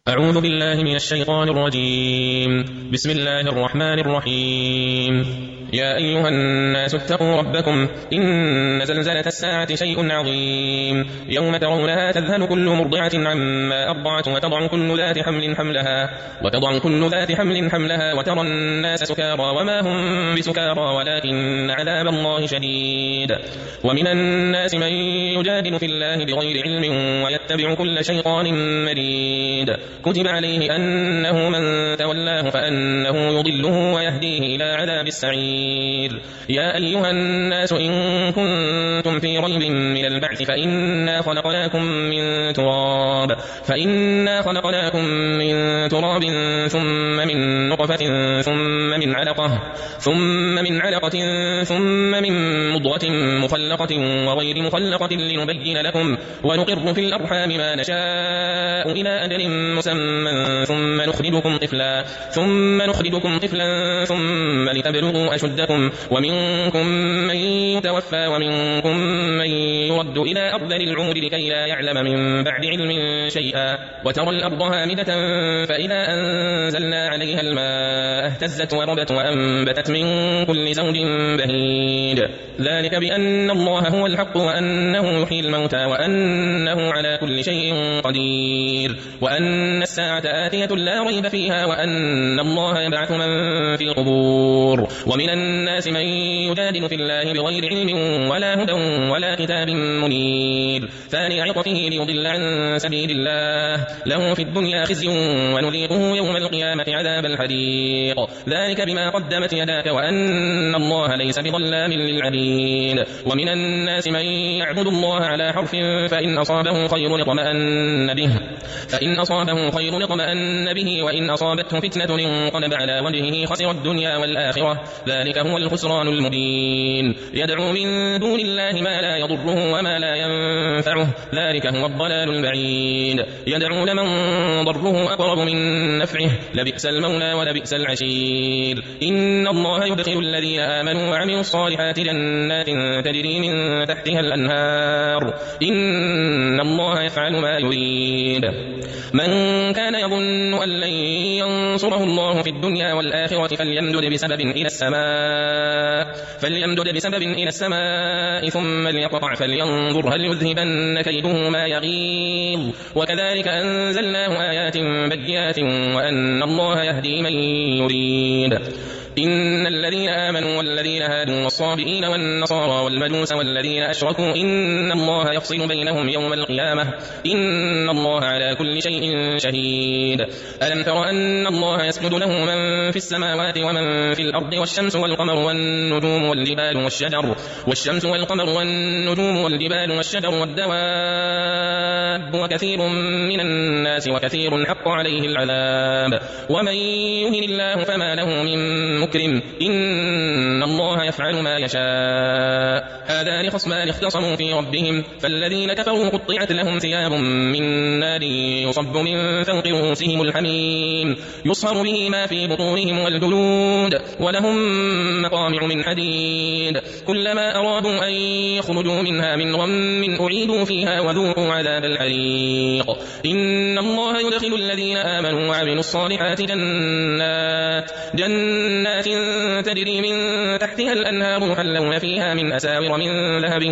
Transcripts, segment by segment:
أعوذ بالله من الشيطان الرجيم. بسم الله الرحمن الرحيم. يا أيها الناس اتقوا ربكم إن زلزلة الساعة شيء عظيم يوم ترونها تذهل كل مرضعة عما أرضعت وتضع كل ذات حمل حملها وترى الناس سكارى وما هم بسكارى ولكن عذاب الله شديد. ومن الناس من يجادل في الله بغير علم ويتبع كل شيطان مريد. كتب عليه أنه من تولاه فأنه يضله ويهديه إلى عذاب السعير. يا أيها الناس إن كنتم في ريب من البعث فإنا خلقناكم من تراب ثم من نطفة ثم من علقة ثم من مضغة مخلقة وغير مخلقة لنبين لكم ونقر في الأرحام ما نشاء إلى أجل مسمى ثم نخرجكم طفلا ثم لتبلغوا أشدكم ومنكم من يتوفى ومنكم من يرد إلى أرذل العمر لكي لا يعلم من بعد علم شيئا. وترى الأرض هامدة فإذا أنزلنا عليها الماء اهتزت وربت وأنبتت من كل زوج بهيج. ذلك بأن الله هو الحق وأنه يحيي الموتى وأنه على كل شيء قدير وأن الساعة آتية لا ريب فيها وأن الله يبعث من في القبور. ومن الناس من يجادل في الله بغير علم ولا هدى ولا كتاب منير. ثاني عطفه ليضل عن سبيل الله له في الدنيا خزي ونذيقه يوم القيامة عذاب الحريق. ذلك بما قدمت يداك وأن الله ليس بظلام للعبيد. ومن الناس من يعبد الله على حرف فإن أصابه خير اطمأن به وإن أصابته فتنة انقلب على وجهه خسر الدنيا والآخرة. ذلك هو الخسران المبين. يدعو من دون الله ما لا يضره وما لا ينفعه ذلك هو الضلال البعيد. يدعو لمن ضره أقرب من نفعه لبئس المولى ولبئس العشير. إن الله يدخل الذين آمنوا وعملوا الصالحات جنات تجري من تحتها الأنهار إن الله يفعل ما يريد. من كان يظن أن لن ينصره الله في الدنيا والآخرة فليمدد بسبب إلى السماء ثم ليقطع فلينظر هل يذهبن كيده ما يغيظ. وكذلك أنزلناه آيات بينات وأن الله يهدي من يريد. إن الذين آمنوا والذين هادوا والصابئين والنصارى والمجوس والذين أشركوا إن الله يفصل بينهم يوم القيامة إن الله على كل شيء شهيد. ألم تر أن الله يسجد له من في السماوات ومن في الأرض والشمس والقمر والنجوم والجبال والشجر والدواب وكثير من الناس وكثير حق عليه العذاب. ومن يهن الله فما له من مكرم إن الله يفعل ما يشاء. هذان خصمان اختصموا في ربهم فالذين كفروا قطعت لهم ثياب من نار يصب من فوق رؤوسهم الحميم يصهر به ما في بطونهم والجلود ولهم مقامع من حديد كلما أرادوا أن يخرجوا منها من غم أعيدوا فيها وذوقوا عذاب الحريق. إن الله يدخل الذين آمنوا وعملوا الصالحات جنات تجري من تحتها الأنهار يحلون فيها من أساور من ذهب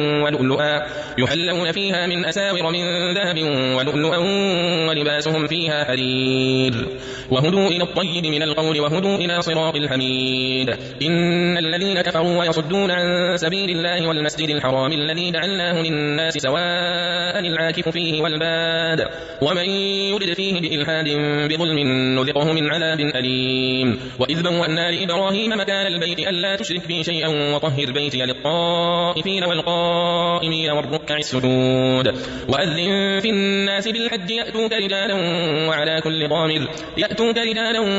ولؤلؤا ولباسهم فيها حرير وهدوا إلى الطيب من القول وهدوا إلى صراط الحميد. إن الذين كفروا ويصدون عن سبيل الله والمسجد الحرام الذي جعلناه للناس سواء العاكف فيه والباد ومن يرد فيه بإلحاد بظلم نذقه من عذاب أليم. وإذ بوأنا لإبراهيم مكان البيت ألا تشرك بي شيئا وطهر بيتي للطائفين والقائمين والركع السجود. وأذن في الناس بالحج يأتوك رجالا وعلى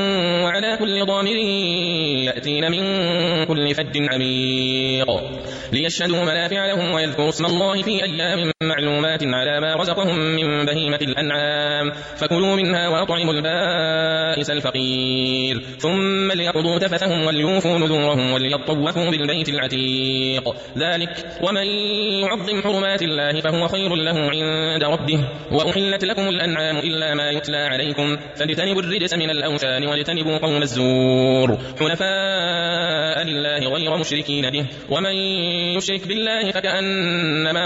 كل ضامر يأتين من كل فج عميق. ليشهدوا منافع لهم ويذكروا اسم الله في أيام معلومات على ما رزقهم من بهيمة الأنعام فكلوا منها وأطعموا البائس الفقير ثم ليقضوا تفثهم وليوفوا نذورهم وليطوفوا بالبيت العتيق ذلك ومن يعظم حرمات الله فهو خير له عند ربه وأحلت لكم الأنعام إلا ما يتلى عليكم فاجتنبوا الرجس من الأوثان واجتنبوا قول الزور حنفاء لله غير مشركين به ومن يشرك بالله فكأنما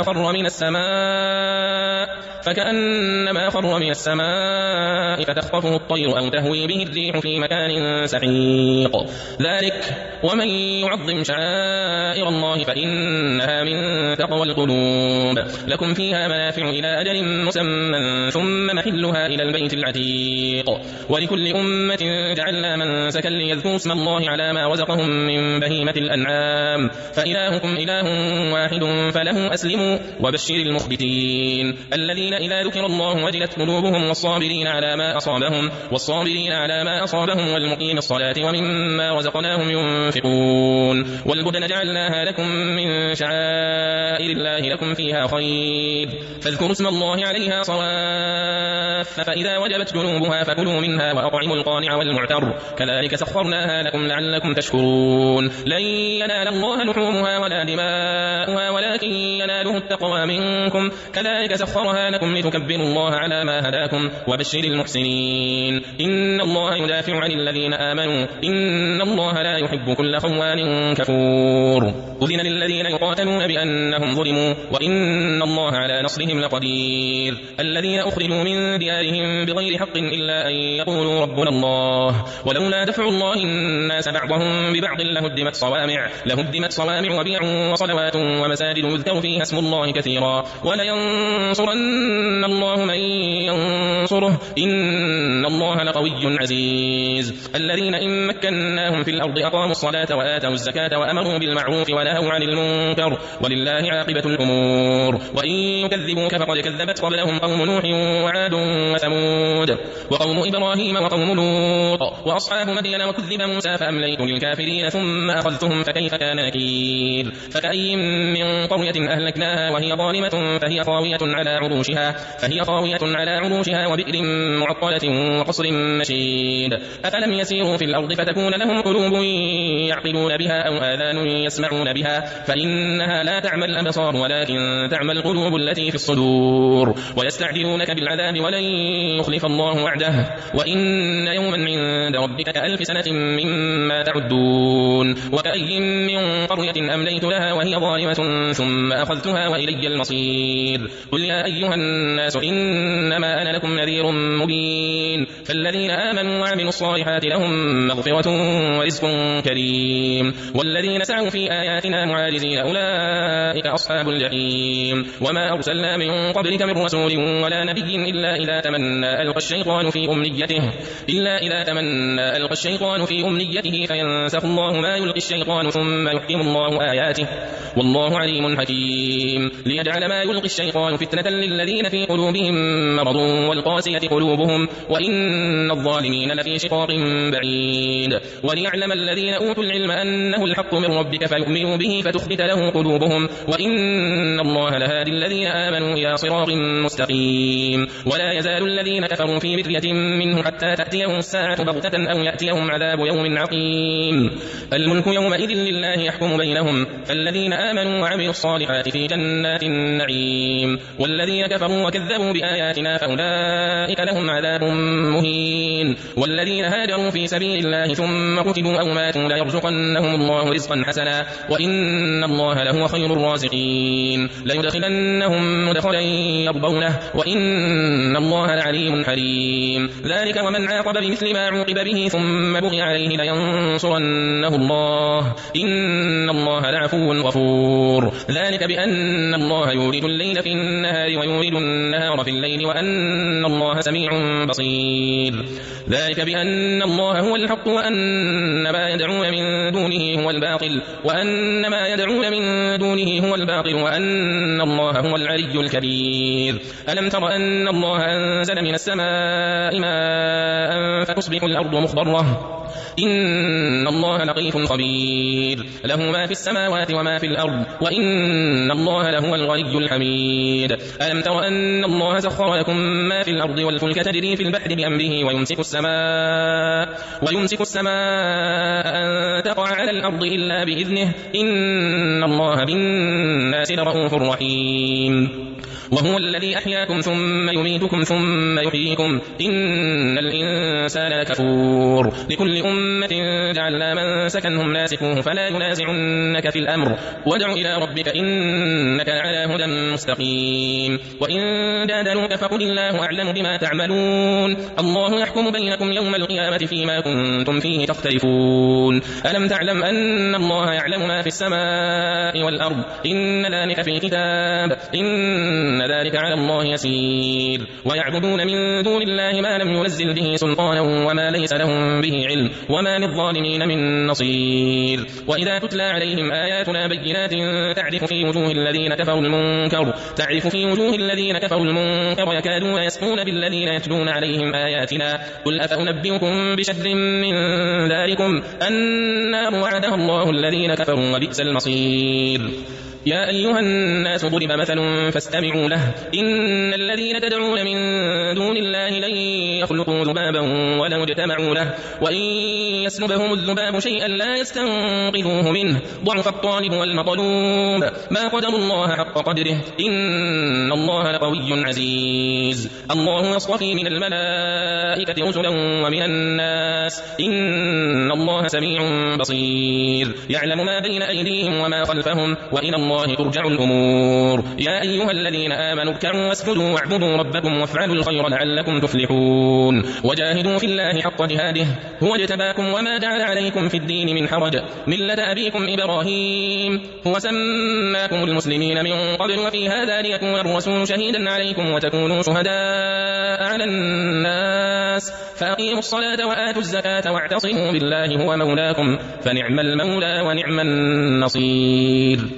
خر من السماء فتخطفه الطير أو تهوي به الريح في مكان سحيق ذلك ومن يعظم شعائر الله فإنها من تقوى القلوب لكم فيها منافع إلى أجل مسمى ثم محلها إلى البيت العتيق ولكل أمة جعلنا منسكا ليذكروا اسم الله على ما رزقهم من بهيمة الأنعام فإلهكم إله واحد فله أسلموا وبشر المخبتين الذين إذا ذكر الله وجلت قلوبهم والصابرين على ما أصابهم والمقيم الصلاة ومما رزقناهم ينفقون والبدن جعلناها لكم من شعائر الله لكم فيها خير فاذكروا اسم الله عليها صواف فإذا وجبت جنوبها فكلوا منها وأطعموا القانع والمعتر كذلك سخرناها لكم لعلكم تشكرون لن ينال الله لحومها ولا دماؤها ولكن يناله التقوى منكم كذلك سخرها لكم لتكبروا الله على ما هداكم وبشر المحسنين إن الله يدافع عن الذين آمنوا إن الله لا يحب كل خوان كفور أذن للذين يقاتلون بأنهم ظلموا وإن الله على نصرهم لقدير الذين أخرجوا من ديارهم بغير حق إلا أن يقولوا ربنا الله ولولا دفع الله الناس بعضهم ببعض لهدمت صوامع وبيع وصلوات ومساجد يذكر فيها اسم الله كثيرا ولينصرن الله من ينصره إن الله لقوي عزيز الذين إن مكناهم في الأرض أقاموا الصلاة وآتوا الزكاة وأمروا بالمعروف ونهوا عن المنكر ولله عاقبة الأمور وإن يكذبوك فقد كذبت قبلهم قوم نوح وعاد وثمود وقوم إبراهيم وقوم لوط وأصحاب مدين وكذب موسى فأمليت للكافرين ثم أخذتهم فكيف كان نكير فكأي من قرية أهلكناها وهي ظالمة فهي خاوية على عروشها وبئر معطلة وقصر مشيد أفلم يسيروا في الأرض فتكون لهم قلوب يعقلون بها أو آذان يسمعون بها فإنها لا تعمى الأبصار ولكن تعمى القلوب التي في الصدور ويستعجلونك بالعذاب ولن يخلف الله وعده وإن يوما عند ربك كألف سنة مما تعدون وكأي من قرية أمليت لها وهي ظالمة ثم أخذتها وإلي المصير قل يا أيها الناس إنما أنا لكم نذير مبين فالذين آمنوا وعملوا الصالحات لهم مغفرة ورزق كريم والذين سعوا في آياتنا معاجزين أولئك أصحاب الجحيم وما أرسلنا من قبلك من رسول ولا نبي إلا إذا تمنى ألقى الشيطان في أمنيته فينسخ الله ما يلقي الشيطان ثم يحكم الله آياته والله عليم حكيم ليجعل ما يلقي الشيطان فتنة للذين في قلوبهم مرض والقاسية قلوبهم وإن الظالمين لفي شقاق بعيد وليعلم الذين أوتوا العلم أنه الحق من ربك فيؤمنوا به فتخبت له قلوبهم وإن الله لهادي الذين آمنوا إلى صراط مستقيم ولا يزال الذين كفروا في مرية منه حتى تأتيهم الساعة بغتة أو يأتيهم عذاب يوم عقيم الملك يومئذ لله يحكم بينهم فالذين آمنوا وعملوا الصالحات في جنات النعيم والذين كفروا وكذبوا بآياتنا فأولئك لهم عذاب مهين والذين هاجروا في سبيل الله ثم قتلوا أو ماتوا ليرزقنهم الله رزقا حسنا وإن الله لهو خير الرازقين ليدخلنهم مدخلا يرضونه وإن الله لعليم حليم ذلك ومن عاقب بمثل ما عوقب به ثم بغي عليه لينصرنه الله إن الله لعفو غفور ذلك بأن الله يولد الليل في النهار ويولد النهار في الليل وأن الله سميع بصير ذلك بأن الله هو الحق وأن ما يدعون من دونه هو الباطل وأن الله هو العلي الكبير ألم تر أن الله أنزل من السماء ماء فتصبح الأرض مخضرة إن الله لطيف خبير له ما في السماوات وما في الأرض وإن الله لهو الغني الحميد ألم تر أن الله سخر لكم ما في الأرض والفلك تجري في البحر بأمره ويمسك السماء أن تقع على الأرض إلا بإذنه إن الله بالناس لرءوف رحيم وهو الذي أحياكم ثم يميتكم ثم يحييكم إن الإنسان لكفور لكل أمة جعلنا من سكنهم ناسكوه فلا ينازعنك في الأمر وادع إلى ربك إنك على هدى مستقيم وإن جادلوك فقل الله أعلم بما تعملون الله يحكم بينكم يوم القيامة فيما كنتم فيه تختلفون ألم تعلم أن الله يعلم ما في السماء والأرض إن ذلك في كتاب إن ذلك على الله يسير ويعبدون من دون الله ما لم ينزل به سلطانا وما ليس لهم به علم وما للظالمين من نصير وإذا تتلى عليهم آياتنا بينات تعرف في وجوه الذين كفروا المنكر يكادون يسقون بالذين يتلون عليهم آياتنا قل أفأنبئكم بشر من ذلكم النار وعدها الله الذين كفروا وبئس المصير يا أيها الناس ضرب مثل فاستمعوا له إن الذين تدعون من دون الله لن يخلقوا ذبابا ولو اجتمعوا له وإن يسلبهم الذباب شيئا لا يستنقذوه منه ضعف الطالب والمطلوب ما قدر الله حق قدره إن الله لقوي عزيز الله يصطفي من الملائكة رسلا ومن الناس إن الله سميع بصير يعلم ما بين أيديهم وما خلفهم وإلى الله ترجع الأمور يا أيها الذين آمنوا اركعوا واسجدوا واعبدوا ربكم وافعلوا الخير لعلكم تفلحون وجاهدوا في الله حق جهاده هو اجتباكم وما جعل عليكم في الدين من حرج ملة أبيكم إبراهيم هو سماكم المسلمين من قبل وفي هذا ليكون الرسول شهيدا عليكم وتكونوا شهداء على الناس فأقيموا الصلاة وآتوا الزكاة واعتصموا بالله هو مولاكم فنعم المولى ونعم النصير